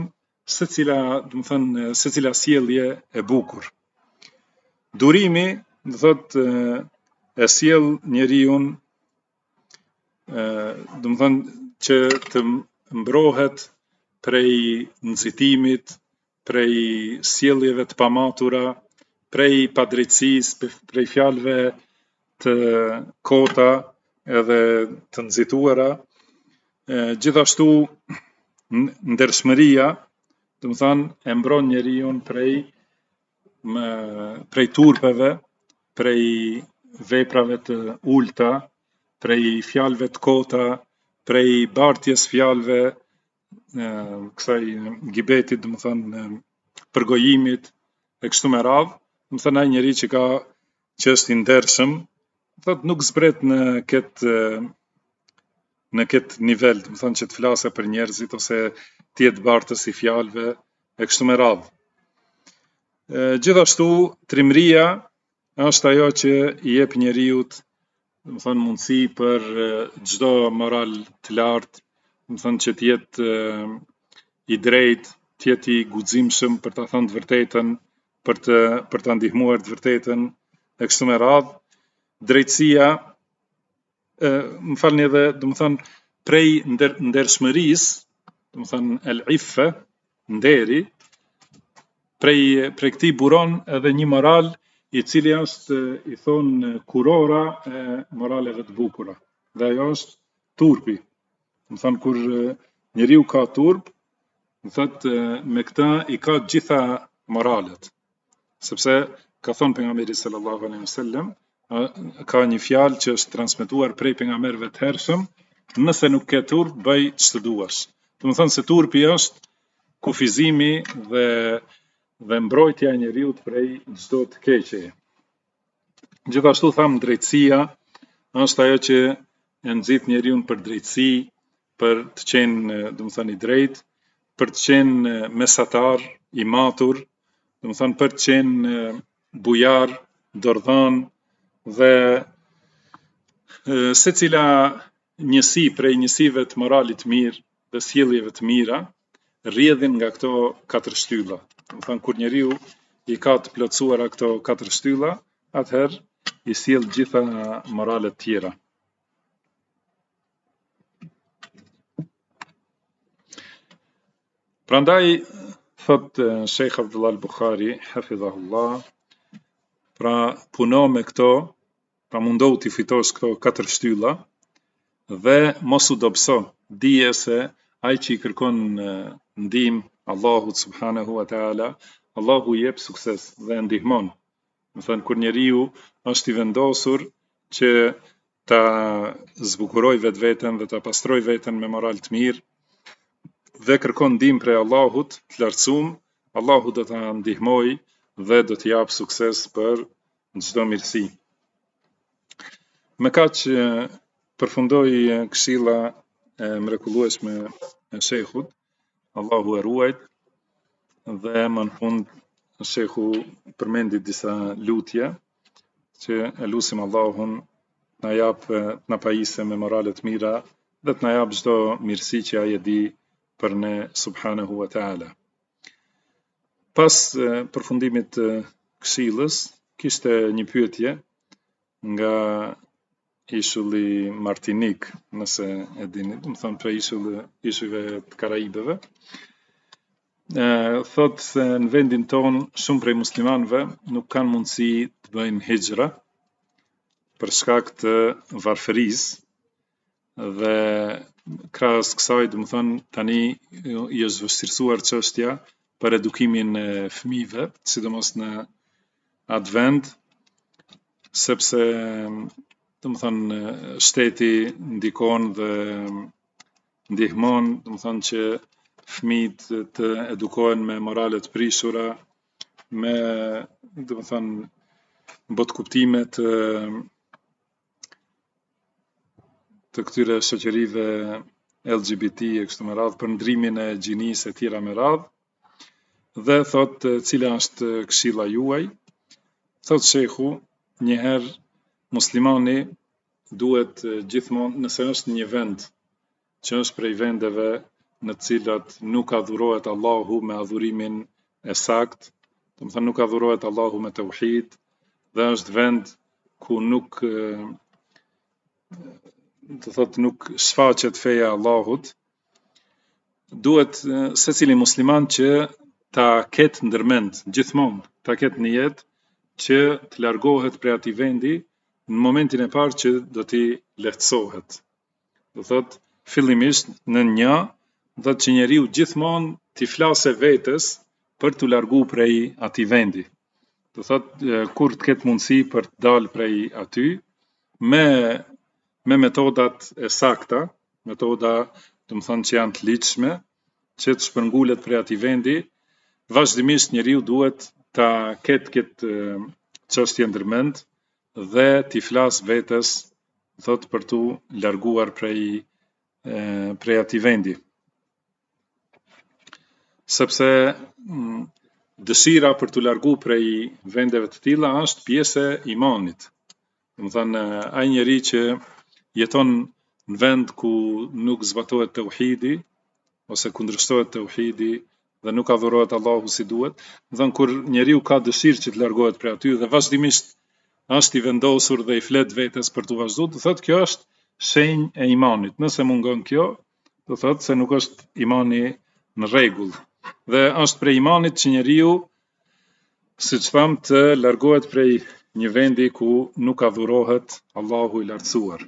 secila sjellje e bukur. Durimi, do thotë e sjell njeriu, do të thonë që të mbrohet prej nxitimit, prej sjelljeve të pamatura, prej padrejtësisë, prej fjalëve të kota edhe të nxituara. Gjithashtu ndershmëria, do të thonë e mbron njeriu prej turpeve, prej veprave të ulta, prej fjalëve të kota, prej bartjes fjalëve, kësaj gibetit, do të thonë përgojimit e kështu me radhë. Do të thonë ai njeri që është i ndershëm, thotë nuk zbret në këtë nivel, do të thonë që të flasë për njerëzit ose të jetë bartës i fjalëve e kështu me radhë. Gjithashtu trimëria është ajo që i jep njeriut, do të thonë mundësi për çdo moral të lartë, do të thonë që të jetë i drejtë, të jetë i guximshëm për ta thënë të vërtetën, për ta ndihmuar të vërtetën e kështu me radhë. Drejtësia, më falni edhe, do të thonë prej ndershmërisë, do të thonë el-iffe, nderi, prej këtij buron edhe një moral i cili është i thonë kurora e moraleve të bukura. Dhe ajo është turpi. Do thonë kur njeriu ka turp, do thotë me këtë i ka gjitha moralet. Sepse ka thonë pejgamberi sallallahu alaihi wasallam, ka një fjalë që është transmetuar prej pejgamberëve të hershëm, nëse nuk ke turp, bëj ç'të duash. Do të thonë se turpi është kufizimi dhe mbrojtja e njeriut prej çdo të keqeje. Gjithashtu thamë drejtësia është ajo që e nxit njeriu për drejtësi, për të qenë, do të thënë, i drejtë, për të qenë mesatar, i matur, do të thënë për të qenë bujar, dordhan dhe secila njësi prej njësive të moralit mirë dhe sjelljeve të mira rrjedhin nga këto katër shtylla. Do të thënë kur njeriu i ka të plotësuara këto katër shtylla, atëherë i sjell gjitha moralet tjera. Prandaj thot Sheikh Abdullah al-Bukhari hafidhahullah, pra puno me këto, pra mundohu t'i fitosh këto katër shtylla dhe mos u dobëso, dije se ai që i kërkon ndihmë Allahut subhanahu wa taala, Allahu i jep sukses dhe ndihmon. Do thënë kur njeriu është i vendosur që ta zbukuroj vetveten dhe ta pastroj veten me moral të mirë dhe kërkon ndihmë prej Allahut të lartësuar, Allahu do ta ndihmoj dhe do t'i jap sukses për çdo mirësi. Me kaq përfundoi këshilla e mrekullueshme e shehut, Allahu e ruajt, dhe më në fund shehu përmendi disa lutje që e lusim Allahun na jap, na pajisë me moralet mira dhe të na jap çdo mirësi që ai e di për ne subhanahu wa taala. Pas përfundimit të këshillës, kishte një pyetje nga ishulli Martinik, nëse e dini, do të thonë prej ishujve të Karaibeve. Thot se në vendin ton shumë prej muslimanëve nuk kanë mundësi të bëjnë hijra për shkak të varfërisë dhe krahas kësaj, do të thonë tani i është vështirësuar çështja për edukimin e fëmijëve, sidomos në atë vend, sepse do të thonë shteti ndikon dhe ndihmon, do të thonë që fëmijët të edukohen me morale të prishura, me, do të thonë, botkuptime të këtyre shoqërive LGBT e kështu me radhë, për ndrimin e gjinisë e tjera me radhë, dhe thot cila është këshilla juaj. Thot shehu, njëherë muslimani duhet gjithmonë, nëse është një vend që është prej vendeve në të cilat nuk adhurohet Allahu me adhurimin e sakt, do të thonë nuk adhurohet Allahu me tauhid, dhe është vend ku nuk, do thotë nuk shfaqet feja e Allahut, duhet secili musliman që ta ketë ndërmend gjithmonë, ta ketë në jetë që të largohet prej atij vendi në momentin e parë që do t'i lehtësohet. Do thotë fillimisht në një, do të që njeriu gjithmonë t'i flase vetes për t'u largu prej atij vendi. Do thotë kur të ketë mundësi për të dalë prej aty me metodat e sakta, metoda, do të thonë që janë të ligjshme, që të shpërngulet prej atij vendi, vazhdimisht njeriu duhet ta ketë këtë çështje ndërmend dhe t'i flas vetes, thotë për t'u larguar prej atij vendi. Sepse dëshira për t'u largu prej vendeve të tilla është pjesë e imanit. Do të thonë ai njeri që jeton në vend ku nuk zbatohet tauhidi ose kundërshtohet tauhidi dhe nuk adhurohet Allahu si duhet, do të thonë kur njeriu ka dëshirë që të largohet prej aty dhe vazhdimisht është i vendosur dhe i flet vetes për t'u vazhduar, do thotë kjo është shenjë e imanit. Nëse mungon kjo, do thotë se nuk është imani në rregull. Dhe është prej imanit që njeriu, siç tham, të largohet prej një vendi ku nuk adhurohet Allahu i lartësuar.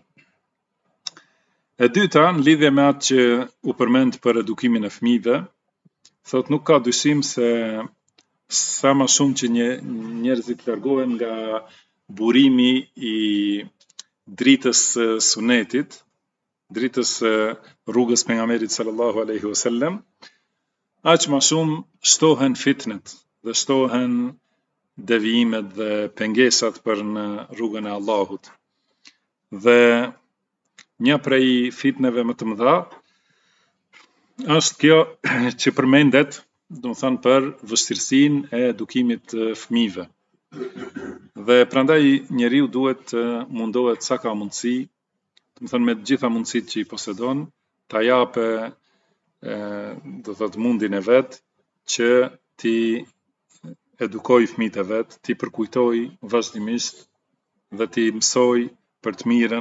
E dyta, në lidhje me atë që u përmend për edukimin e fëmijëve, thot nuk ka dyshim se sa më shumë që njerëzit largohen nga burimi i dritës së sunetit, dritës së rrugës pejgamberit sallallahu alaihi wasallam, aq më shumë shtohen fitnet dhe shtohen devijimet dhe pengesat për në rrugën e Allahut. Dhe një prej fitneve më të mëdha është kjo që përmendet, do të thënë, për vështirësinë e edukimit të fëmijëve. Dhe prandaj njeriu duhet të mundohet sa ka mundësi, do të thënë me të gjitha mundësitë që i posedon, ta japë do thotë mundin e vet që ti edukoj fëmijët e vet, ti përkujtoj vazhdimisht dhe ti mësoj për të mirën.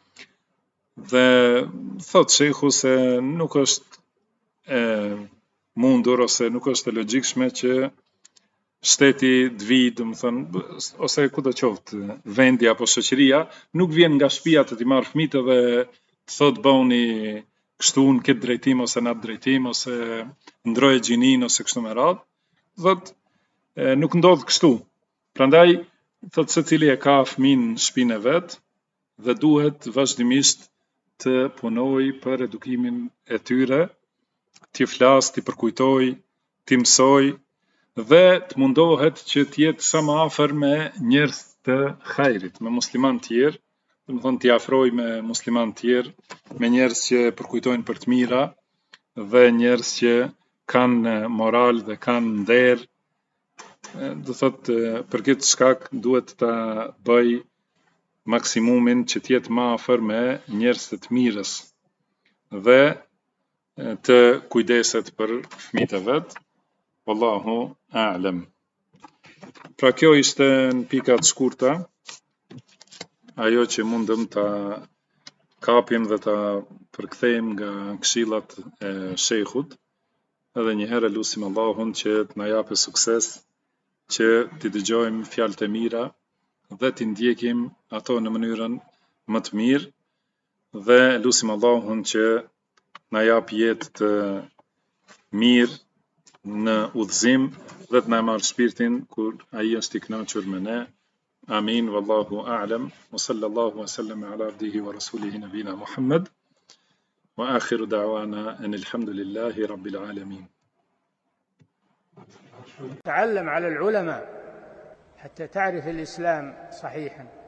Dhe thot shehu se nuk është e mundur ose nuk është e logjikshme që shteti të vijë, do të thënë, ose kudo qoftë vendi apo shoqëria, nuk vjen nga shtëpia të t'i marrë fëmijët dhe të thotë bëuni kështu në këtë drejtim ose në atë drejtim ose ndroje gjinin ose kështu me radhë. Thotë nuk ndodh kështu. Prandaj thotë secili e ka fëmin në shtëpinë e vet dhe duhet vazhdimisht të punoj për edukimin e tyre, t'i flas, t'i përkujtoj, t'i mësoj dhe të mundohet që t'jetë sa më afër me njerëz të hajrit, me musliman tjerë, do të thonë t'i afroj me musliman tjerë, me njerëz që përkujtojnë për të mira dhe njerëz që kanë moral dhe kanë nder. Do thotë për këtë shkak duhet ta bëj maksimumin që t'jetë më afër me njerëz të mirës dhe të kujdeset për fëmijët e vet. Wallahu a'lam. Pra kjo ishte në pika të shkurta ajo që mundëm ta kapim dhe ta përkthejmë nga këshillat e shejhut. Edhe një herë lutim Allahun që të na japë sukses, që t'i dëgjojmë fjalët e mira dhe t'i ndjekim ato në mënyrën më të mirë dhe lutim Allahun që na jap jetë të mirë në udhëzim dhe të na marrë shpirtin kur ai është i kënaqur me ne. Amin, wallahu a'lam, wa sallallahu wa sallam ala abdihi wa rasulihi nabina Muhammad, wa akhiru da'wana anil hamdulillahi rabbil alamin. تعلم على العلماء حتى تعرف الإسلام صحيحا.